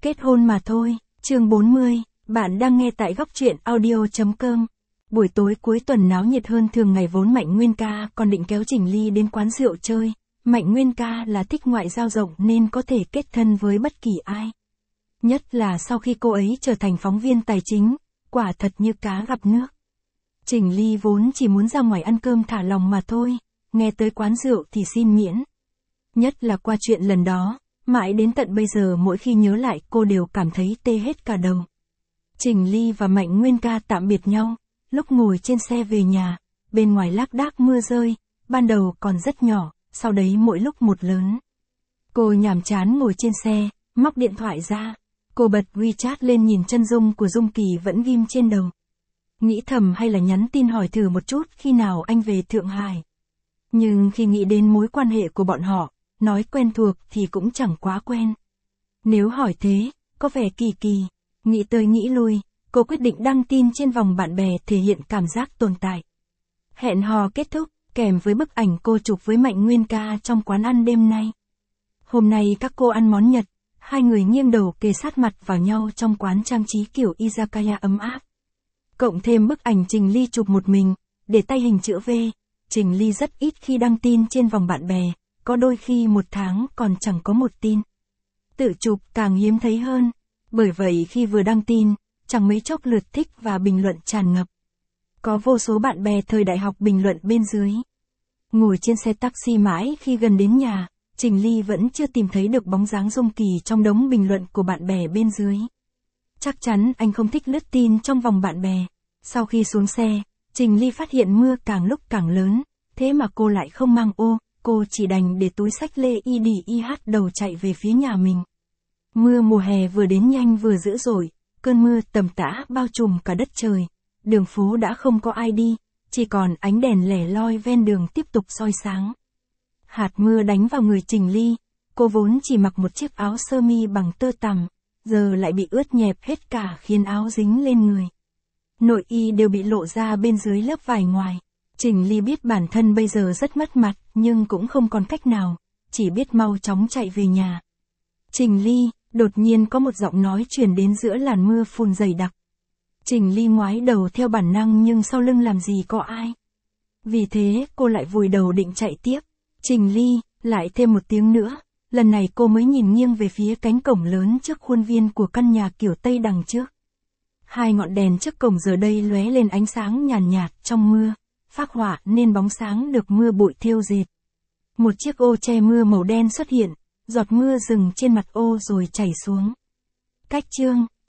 Kết hôn mà thôi, chương 40, bạn đang nghe tại góc truyện audio.com. Buổi tối cuối tuần náo nhiệt hơn thường ngày vốn Mạnh Nguyên Ca còn định kéo Trình Ly đến quán rượu chơi. Mạnh Nguyên Ca là thích ngoại giao rộng nên có thể kết thân với bất kỳ ai. Nhất là sau khi cô ấy trở thành phóng viên tài chính, quả thật như cá gặp nước. Trình Ly vốn chỉ muốn ra ngoài ăn cơm thả lòng mà thôi, nghe tới quán rượu thì xin miễn. Nhất là qua chuyện lần đó, mãi đến tận bây giờ mỗi khi nhớ lại cô đều cảm thấy tê hết cả đầu. Trình Ly và Mạnh Nguyên Ca tạm biệt nhau, lúc ngồi trên xe về nhà, bên ngoài lác đác mưa rơi, ban đầu còn rất nhỏ, sau đấy mỗi lúc một lớn. Cô nhàm chán ngồi trên xe, móc điện thoại ra, cô bật WeChat lên nhìn chân dung của Dung Kỳ vẫn ghim trên đầu. Nghĩ thầm hay là nhắn tin hỏi thử một chút khi nào anh về Thượng Hải. Nhưng khi nghĩ đến mối quan hệ của bọn họ, nói quen thuộc thì cũng chẳng quá quen. Nếu hỏi thế, có vẻ kỳ kỳ, nghĩ tới nghĩ lui, cô quyết định đăng tin trên vòng bạn bè thể hiện cảm giác tồn tại. Hẹn hò kết thúc, kèm với bức ảnh cô chụp với Mạnh Nguyên Ca trong quán ăn đêm nay. Hôm nay các cô ăn món Nhật, hai người nghiêng đầu kề sát mặt vào nhau trong quán trang trí kiểu izakaya ấm áp. Cộng thêm bức ảnh Trình Ly chụp một mình, để tay hình chữ V, Trình Ly rất ít khi đăng tin trên vòng bạn bè, có đôi khi một tháng còn chẳng có một tin. Tự chụp càng hiếm thấy hơn, bởi vậy khi vừa đăng tin, chẳng mấy chốc lượt thích và bình luận tràn ngập. Có vô số bạn bè thời đại học bình luận bên dưới. Ngồi trên xe taxi mãi khi gần đến nhà, Trình Ly vẫn chưa tìm thấy được bóng dáng Dung Kỳ trong đống bình luận của bạn bè bên dưới. Chắc chắn anh không thích lướt tin trong vòng bạn bè. Sau khi xuống xe, Trình Ly phát hiện mưa càng lúc càng lớn, thế mà cô lại không mang ô, cô chỉ đành để túi xách lê y đi y hát đầu chạy về phía nhà mình. Mưa mùa hè vừa đến nhanh vừa dữ dội, cơn mưa tầm tã bao trùm cả đất trời, đường phố đã không có ai đi, chỉ còn ánh đèn lẻ loi ven đường tiếp tục soi sáng. Hạt mưa đánh vào người Trình Ly, cô vốn chỉ mặc một chiếc áo sơ mi bằng tơ tằm, giờ lại bị ướt nhẹp hết cả khiến áo dính lên người. Nội y đều bị lộ ra bên dưới lớp vải ngoài. Trình Ly biết bản thân bây giờ rất mất mặt, nhưng cũng không còn cách nào, chỉ biết mau chóng chạy về nhà. Trình Ly, đột nhiên có một giọng nói truyền đến giữa làn mưa phùn dày đặc. Trình Ly ngoái đầu theo bản năng nhưng sau lưng làm gì có ai. Vì thế cô lại vùi đầu định chạy tiếp. Trình Ly, lại thêm một tiếng nữa, lần này cô mới nhìn nghiêng về phía cánh cổng lớn trước khuôn viên của căn nhà kiểu Tây đằng trước. Hai ngọn đèn trước cổng giờ đây lóe lên ánh sáng nhàn nhạt trong mưa, phác họa nên bóng sáng được mưa bụi thêu dệt. Một chiếc ô che mưa màu đen xuất hiện, giọt mưa dừng trên mặt ô rồi chảy xuống. Cách chương